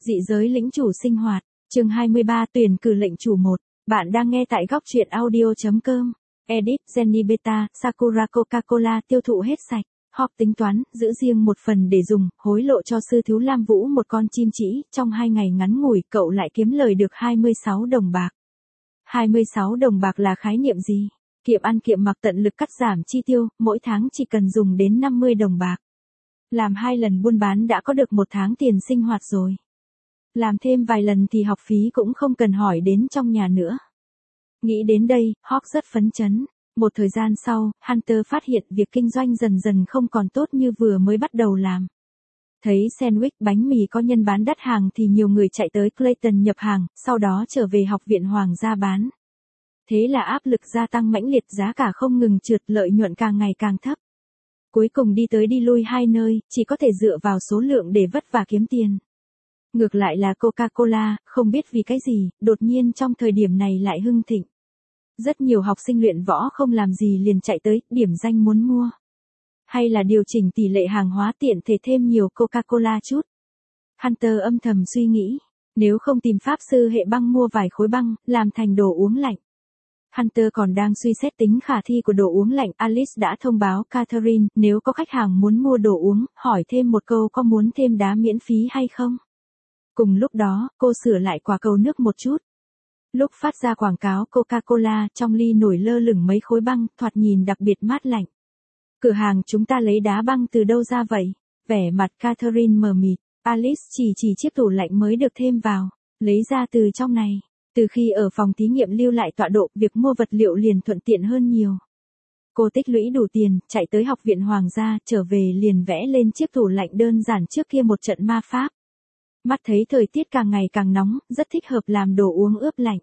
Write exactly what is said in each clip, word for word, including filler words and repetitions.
Dị giới lĩnh chủ sinh hoạt, chương hai mươi ba tuyển cử lệnh chủ một. Bạn đang nghe tại góc truyện audio chấm com. Edit, Jenny Beta, Sakura Coca-Cola tiêu thụ hết sạch. Hop tính toán, giữ riêng một phần để dùng, hối lộ cho sư thiếu Lam Vũ một con chim chỉ, trong hai ngày ngắn ngủi cậu lại kiếm lời được hai mươi sáu đồng bạc. hai mươi sáu đồng bạc là khái niệm gì? Kiệm ăn kiệm mặc tận lực cắt giảm chi tiêu, mỗi tháng chỉ cần dùng đến năm mươi đồng bạc. Làm hai lần buôn bán đã có được một tháng tiền sinh hoạt rồi. Làm thêm vài lần thì học phí cũng không cần hỏi đến trong nhà nữa. Nghĩ đến đây, Hawk rất phấn chấn. Một thời gian sau, Hunter phát hiện việc kinh doanh dần dần không còn tốt như vừa mới bắt đầu làm. Thấy sandwich bánh mì có nhân bán đắt hàng thì nhiều người chạy tới Clayton nhập hàng, sau đó trở về học viện Hoàng gia bán. Thế là áp lực gia tăng mãnh liệt, giá cả không ngừng trượt, lợi nhuận càng ngày càng thấp. Cuối cùng đi tới đi lui hai nơi, chỉ có thể dựa vào số lượng để vất vả kiếm tiền. Ngược lại là Coca-Cola, không biết vì cái gì, đột nhiên trong thời điểm này lại hưng thịnh. Rất nhiều học sinh luyện võ không làm gì liền chạy tới, điểm danh muốn mua. Hay là điều chỉnh tỷ lệ hàng hóa tiện thể thêm nhiều Coca-Cola chút. Hunter âm thầm suy nghĩ, nếu không tìm pháp sư hệ băng mua vài khối băng, làm thành đồ uống lạnh. Hunter còn đang suy xét tính khả thi của đồ uống lạnh, Alice đã thông báo Catherine, nếu có khách hàng muốn mua đồ uống, hỏi thêm một câu có muốn thêm đá miễn phí hay không. Cùng lúc đó, cô sửa lại quả cầu nước một chút. Lúc phát ra quảng cáo Coca-Cola, trong ly nổi lơ lửng mấy khối băng, thoạt nhìn đặc biệt mát lạnh. Cửa hàng chúng ta lấy đá băng từ đâu ra vậy? Vẻ mặt Catherine mờ mịt, Alice chỉ chỉ chiếc tủ lạnh mới được thêm vào, lấy ra từ trong này. Từ khi ở phòng thí nghiệm lưu lại tọa độ, việc mua vật liệu liền thuận tiện hơn nhiều. Cô tích lũy đủ tiền, chạy tới học viện Hoàng gia, trở về liền vẽ lên chiếc tủ lạnh đơn giản trước kia một trận ma pháp. Mắt thấy thời tiết càng ngày càng nóng, rất thích hợp làm đồ uống ướp lạnh.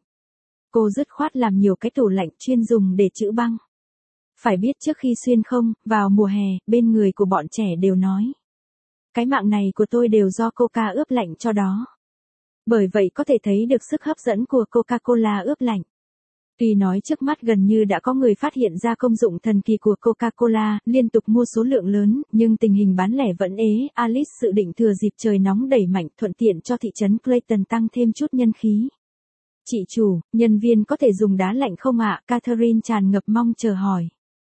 Cô dứt khoát làm nhiều cái tủ lạnh chuyên dùng để trữ băng. Phải biết trước khi xuyên không, vào mùa hè, bên người của bọn trẻ đều nói. Cái mạng này của tôi đều do Coca ướp lạnh cho đó. Bởi vậy có thể thấy được sức hấp dẫn của Coca-Cola ướp lạnh. Tuy nói trước mắt gần như đã có người phát hiện ra công dụng thần kỳ của Coca-Cola, liên tục mua số lượng lớn, nhưng tình hình bán lẻ vẫn ế, Alice dự định thừa dịp trời nóng đẩy mạnh thuận tiện cho thị trấn Clayton tăng thêm chút nhân khí. Chị chủ, nhân viên có thể dùng đá lạnh không ạ? Catherine tràn ngập mong chờ hỏi.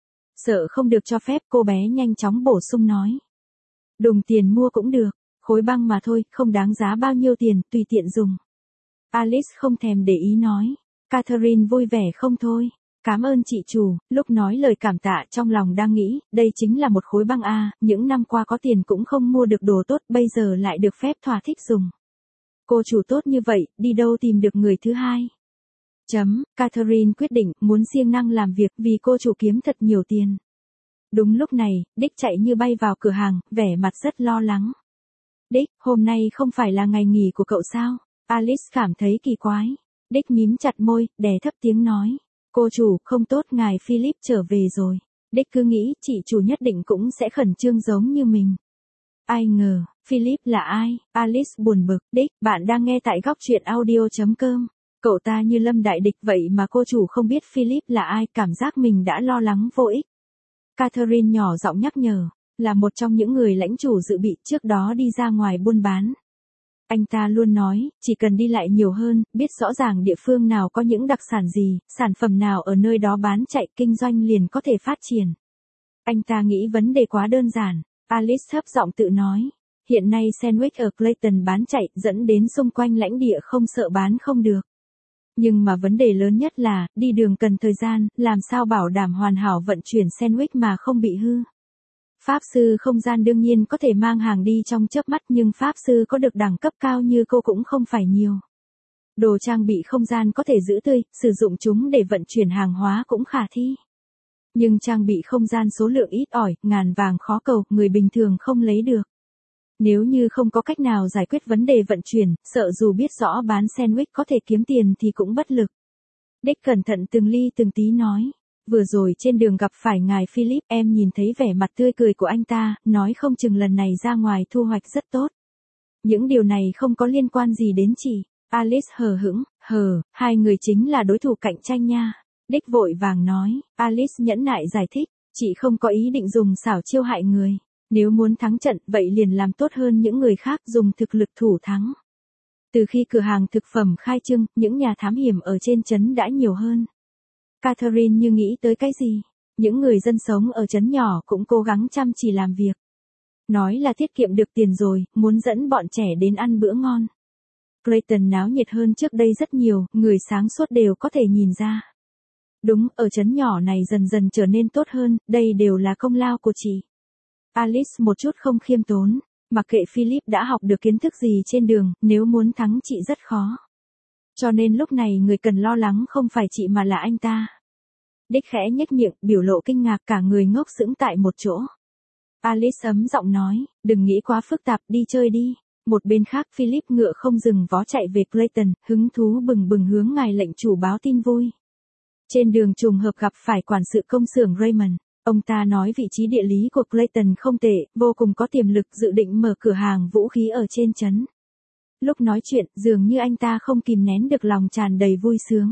Sợ không được cho phép, cô bé nhanh chóng bổ sung nói. Đồng tiền mua cũng được, khối băng mà thôi, không đáng giá bao nhiêu tiền, tùy tiện dùng. Alice không thèm để ý nói. Catherine vui vẻ không thôi. Cảm ơn chị chủ, lúc nói lời cảm tạ trong lòng đang nghĩ, đây chính là một khối băng A, những năm qua có tiền cũng không mua được đồ tốt, bây giờ lại được phép thỏa thích dùng. Cô chủ tốt như vậy, đi đâu tìm được người thứ hai? Chấm, Catherine quyết định, muốn siêng năng làm việc vì cô chủ kiếm thật nhiều tiền. Đúng lúc này, Dick chạy như bay vào cửa hàng, vẻ mặt rất lo lắng. Dick, hôm nay không phải là ngày nghỉ của cậu sao? Alice cảm thấy kỳ quái. Dick mím chặt môi, đè thấp tiếng nói. Cô chủ, không tốt, ngài Philip trở về rồi. Dick cứ nghĩ chị chủ nhất định cũng sẽ khẩn trương giống như mình. Ai ngờ, Philip là ai? Alice buồn bực. Dick, bạn đang nghe tại góc truyện audio chấm com. Cậu ta như lâm đại địch vậy mà cô chủ không biết Philip là ai, cảm giác mình đã lo lắng vô ích. Catherine nhỏ giọng nhắc nhở, là một trong những người lãnh chủ dự bị trước đó đi ra ngoài buôn bán. Anh ta luôn nói, chỉ cần đi lại nhiều hơn, biết rõ ràng địa phương nào có những đặc sản gì, sản phẩm nào ở nơi đó bán chạy, kinh doanh liền có thể phát triển. Anh ta nghĩ vấn đề quá đơn giản. Alice thấp giọng tự nói. Hiện nay sandwich ở Clayton bán chạy, dẫn đến xung quanh lãnh địa không sợ bán không được. Nhưng mà vấn đề lớn nhất là, đi đường cần thời gian, làm sao bảo đảm hoàn hảo vận chuyển sandwich mà không bị hư. Pháp sư không gian đương nhiên có thể mang hàng đi trong chớp mắt, nhưng pháp sư có được đẳng cấp cao như cô cũng không phải nhiều. Đồ trang bị không gian có thể giữ tươi, sử dụng chúng để vận chuyển hàng hóa cũng khả thi. Nhưng trang bị không gian số lượng ít ỏi, ngàn vàng khó cầu, người bình thường không lấy được. Nếu như không có cách nào giải quyết vấn đề vận chuyển, sợ dù biết rõ bán sandwich có thể kiếm tiền thì cũng bất lực. Dick cẩn thận từng ly từng tí nói. Vừa rồi trên đường gặp phải ngài Philip, em nhìn thấy vẻ mặt tươi cười của anh ta, nói không chừng lần này ra ngoài thu hoạch rất tốt. Những điều này không có liên quan gì đến chị. Alice hờ hững, hờ, hai người chính là đối thủ cạnh tranh nha. Dick vội vàng nói. Alice nhẫn nại giải thích, chị không có ý định dùng xảo chiêu hại người. Nếu muốn thắng trận, vậy liền làm tốt hơn những người khác, dùng thực lực thủ thắng. Từ khi cửa hàng thực phẩm khai trương, những nhà thám hiểm ở trên trấn đã nhiều hơn. Catherine như nghĩ tới cái gì. Những người dân sống ở trấn nhỏ cũng cố gắng chăm chỉ làm việc. Nói là tiết kiệm được tiền rồi, muốn dẫn bọn trẻ đến ăn bữa ngon. Clayton náo nhiệt hơn trước đây rất nhiều, người sáng suốt đều có thể nhìn ra. Đúng, ở trấn nhỏ này dần dần trở nên tốt hơn, đây đều là công lao của chị. Alice một chút không khiêm tốn, mặc kệ Philip đã học được kiến thức gì trên đường, nếu muốn thắng chị rất khó. Cho nên lúc này người cần lo lắng không phải chị mà là anh ta. Dick khẽ nhếch miệng, biểu lộ kinh ngạc, cả người ngốc sững tại một chỗ. Alice ấm giọng nói, đừng nghĩ quá phức tạp, đi chơi đi. Một bên khác Philip ngựa không dừng vó chạy về Clayton, hứng thú bừng bừng hướng ngài lệnh chủ báo tin vui. Trên đường trùng hợp gặp phải quản sự công xưởng Raymond. Ông ta nói vị trí địa lý của Clayton không tệ, vô cùng có tiềm lực, dự định mở cửa hàng vũ khí ở trên trấn. Lúc nói chuyện, dường như anh ta không kìm nén được lòng tràn đầy vui sướng.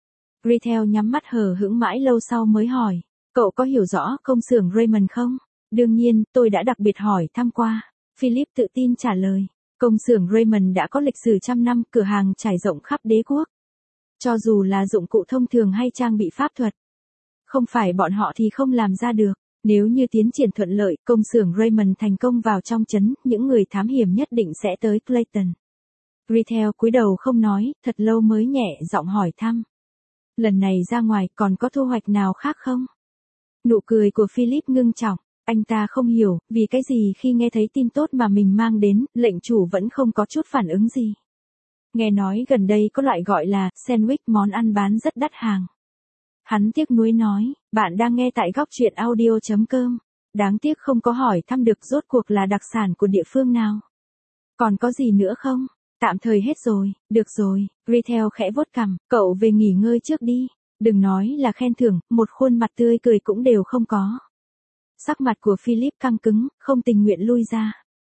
Gretel nhắm mắt hờ hững mãi lâu sau mới hỏi, cậu có hiểu rõ công xưởng Raymond không? Đương nhiên, tôi đã đặc biệt hỏi thăm qua. Philip tự tin trả lời, công xưởng Raymond đã có lịch sử trăm năm, cửa hàng trải rộng khắp đế quốc. Cho dù là dụng cụ thông thường hay trang bị pháp thuật, không phải bọn họ thì không làm ra được. Nếu như tiến triển thuận lợi, công xưởng Raymond thành công vào trong trấn, những người thám hiểm nhất định sẽ tới Clayton. Gretel cúi đầu không nói, thật lâu mới nhẹ giọng hỏi thăm. Lần này ra ngoài còn có thu hoạch nào khác không? Nụ cười của Philip ngưng trọng, anh ta không hiểu, vì cái gì khi nghe thấy tin tốt mà mình mang đến, lệnh chủ vẫn không có chút phản ứng gì. Nghe nói gần đây có loại gọi là sandwich, món ăn bán rất đắt hàng. Hắn tiếc nuối nói, bạn đang nghe tại góc truyện audio chấm com. Đáng tiếc không có hỏi thăm được rốt cuộc là đặc sản của địa phương nào. Còn có gì nữa không? Tạm thời hết rồi, được rồi. Gretel khẽ vuốt cằm, cậu về nghỉ ngơi trước đi. Đừng nói là khen thưởng, một khuôn mặt tươi cười cũng đều không có. Sắc mặt của Philip căng cứng, không tình nguyện lui ra.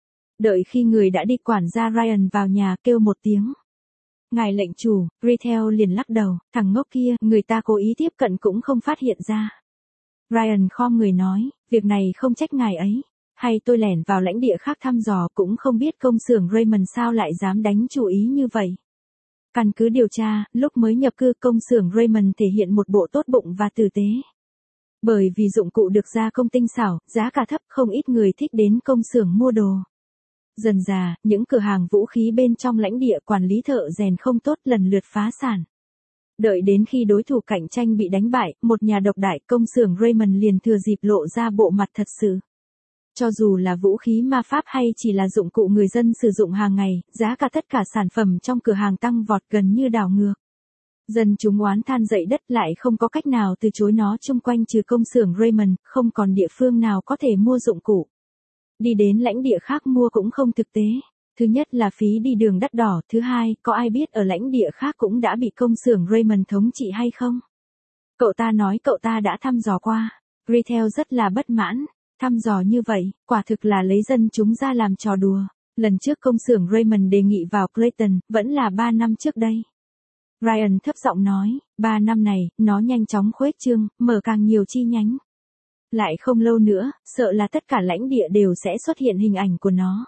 Đợi khi người đã đi, quản gia Ryan vào nhà kêu một tiếng. Ngài lệnh chủ, Gretel liền lắc đầu, thằng ngốc kia, người ta cố ý tiếp cận cũng không phát hiện ra. Ryan khom người nói, việc này không trách ngài ấy. Hay tôi lẻn vào lãnh địa khác thăm dò, cũng không biết công xưởng Raymond sao lại dám đánh chủ ý như vậy. Căn cứ điều tra, lúc mới nhập cư công xưởng Raymond thể hiện một bộ tốt bụng và tử tế. Bởi vì dụng cụ được gia công tinh xảo, giá cả thấp, không ít người thích đến công xưởng mua đồ. Dần dà, những cửa hàng vũ khí bên trong lãnh địa quản lý thợ rèn không tốt lần lượt phá sản. Đợi đến khi đối thủ cạnh tranh bị đánh bại, một nhà độc đại, công xưởng Raymond liền thừa dịp lộ ra bộ mặt thật sự. Cho dù là vũ khí ma pháp hay chỉ là dụng cụ người dân sử dụng hàng ngày, giá cả tất cả sản phẩm trong cửa hàng tăng vọt gần như đảo ngược. Dân chúng oán than dậy đất, lại không có cách nào từ chối nó, chung quanh trừ công xưởng Raymond, không còn địa phương nào có thể mua dụng cụ. Đi đến lãnh địa khác mua cũng không thực tế. Thứ nhất là phí đi đường đắt đỏ, thứ hai, có ai biết ở lãnh địa khác cũng đã bị công xưởng Raymond thống trị hay không? Cậu ta nói cậu ta đã thăm dò qua. Gretel rất là bất mãn. Thăm dò như vậy, quả thực là lấy dân chúng ra làm trò đùa. Lần trước công xưởng Raymond đề nghị vào Clayton, vẫn là ba năm trước đây. Ryan thấp giọng nói, ba năm này, nó nhanh chóng khuếch trương, mở càng nhiều chi nhánh. Lại không lâu nữa, sợ là tất cả lãnh địa đều sẽ xuất hiện hình ảnh của nó.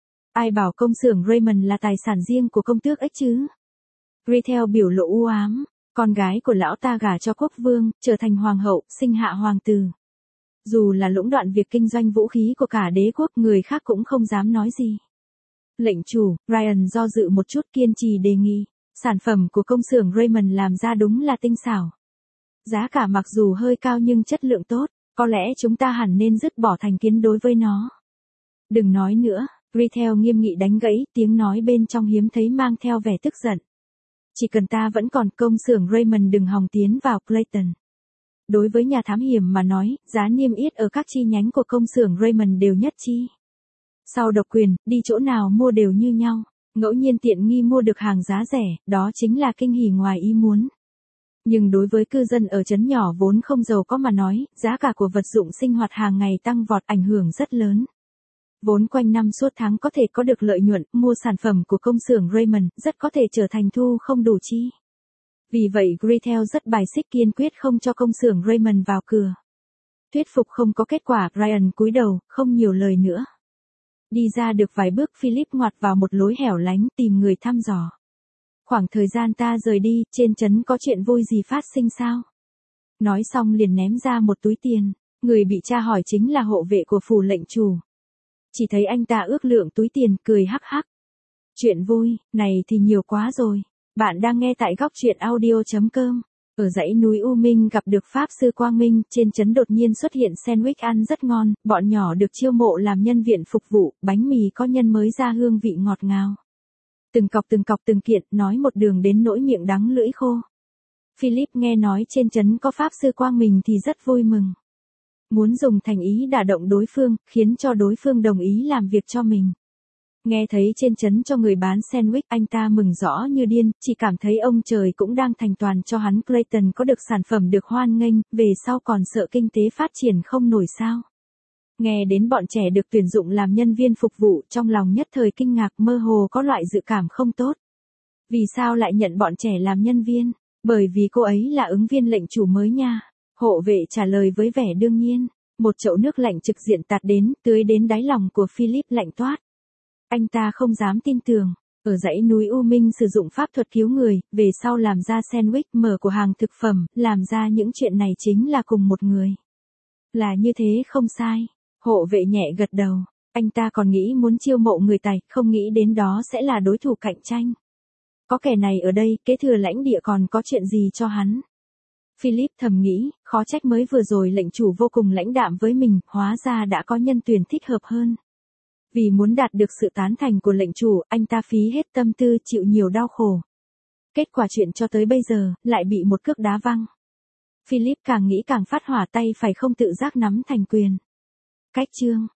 Ai bảo công xưởng Raymond là tài sản riêng của công tước ấy chứ? Gretel biểu lộ u ám, con gái của lão ta gả cho quốc vương, trở thành hoàng hậu, sinh hạ hoàng tử. Dù là lũng đoạn việc kinh doanh vũ khí của cả đế quốc, người khác cũng không dám nói gì. Lệnh chủ, Ryan do dự một chút, kiên trì đề nghị, sản phẩm của công xưởng Raymond làm ra đúng là tinh xảo. Giá cả mặc dù hơi cao nhưng chất lượng tốt, có lẽ chúng ta hẳn nên dứt bỏ thành kiến đối với nó. Đừng nói nữa, Gretel nghiêm nghị đánh gãy, tiếng nói bên trong hiếm thấy mang theo vẻ tức giận. Chỉ cần ta vẫn còn, công xưởng Raymond đừng hòng tiến vào Clayton. Đối với nhà thám hiểm mà nói, giá niêm yết ở các chi nhánh của công xưởng Raymond đều nhất chi. Sau độc quyền, đi chỗ nào mua đều như nhau. Ngẫu nhiên tiện nghi mua được hàng giá rẻ, đó chính là kinh hỉ ngoài ý muốn. Nhưng đối với cư dân ở trấn nhỏ vốn không giàu có mà nói, giá cả của vật dụng sinh hoạt hàng ngày tăng vọt, ảnh hưởng rất lớn. Vốn quanh năm suốt tháng có thể có được lợi nhuận, mua sản phẩm của công xưởng Raymond, rất có thể trở thành thu không đủ chi. Vì vậy Gretel rất bài xích, kiên quyết không cho công xưởng Raymond vào cửa. Thuyết phục không có kết quả, Ryan cúi đầu, không nhiều lời nữa. Đi ra được vài bước Philip ngoặt vào một lối hẻo lánh tìm người thăm dò. Khoảng thời gian ta rời đi, trên trấn có chuyện vui gì phát sinh sao? Nói xong liền ném ra một túi tiền. Người bị tra hỏi chính là hộ vệ của phủ lệnh chủ. Chỉ thấy anh ta ước lượng túi tiền, cười hắc hắc. Chuyện vui, này thì nhiều quá rồi. Bạn đang nghe tại góc truyện audio chấm com. Ở dãy núi U Minh gặp được Pháp Sư Quang Minh, trên trấn đột nhiên xuất hiện sandwich ăn rất ngon, bọn nhỏ được chiêu mộ làm nhân viên phục vụ, bánh mì có nhân mới ra hương vị ngọt ngào. Từng cọc từng cọc từng kiện, nói một đường đến nỗi miệng đắng lưỡi khô. Philip nghe nói trên trấn có Pháp Sư Quang Minh thì rất vui mừng. Muốn dùng thành ý đả động đối phương, khiến cho đối phương đồng ý làm việc cho mình. Nghe thấy trên trấn cho người bán sandwich, anh ta mừng rõ như điên, chỉ cảm thấy ông trời cũng đang thành toàn cho hắn. Clayton có được sản phẩm được hoan nghênh, về sau còn sợ kinh tế phát triển không nổi sao. Nghe đến bọn trẻ được tuyển dụng làm nhân viên phục vụ, trong lòng nhất thời kinh ngạc, mơ hồ có loại dự cảm không tốt. Vì sao lại nhận bọn trẻ làm nhân viên? Bởi vì cô ấy là ứng viên lệnh chủ mới nha. Hộ vệ trả lời với vẻ đương nhiên. Một chậu nước lạnh trực diện tạt đến, tưới đến đáy lòng của Philip lạnh toát. Anh ta không dám tin tưởng. Ở dãy núi U Minh sử dụng pháp thuật cứu người, về sau làm ra sandwich, mở của hàng thực phẩm, làm ra những chuyện này chính là cùng một người. Là như thế không sai. Hộ vệ nhẹ gật đầu. Anh ta còn nghĩ muốn chiêu mộ người tài, không nghĩ đến đó sẽ là đối thủ cạnh tranh. Có kẻ này ở đây, kế thừa lãnh địa còn có chuyện gì cho hắn. Philip thầm nghĩ, khó trách mới vừa rồi lệnh chủ vô cùng lãnh đạm với mình, hóa ra đã có nhân tuyển thích hợp hơn. Vì muốn đạt được sự tán thành của lệnh chủ, anh ta phí hết tâm tư, chịu nhiều đau khổ. Kết quả chuyện cho tới bây giờ, lại bị một cước đá văng. Philip càng nghĩ càng phát hỏa, tay phải không tự giác nắm thành quyền. Cách chương.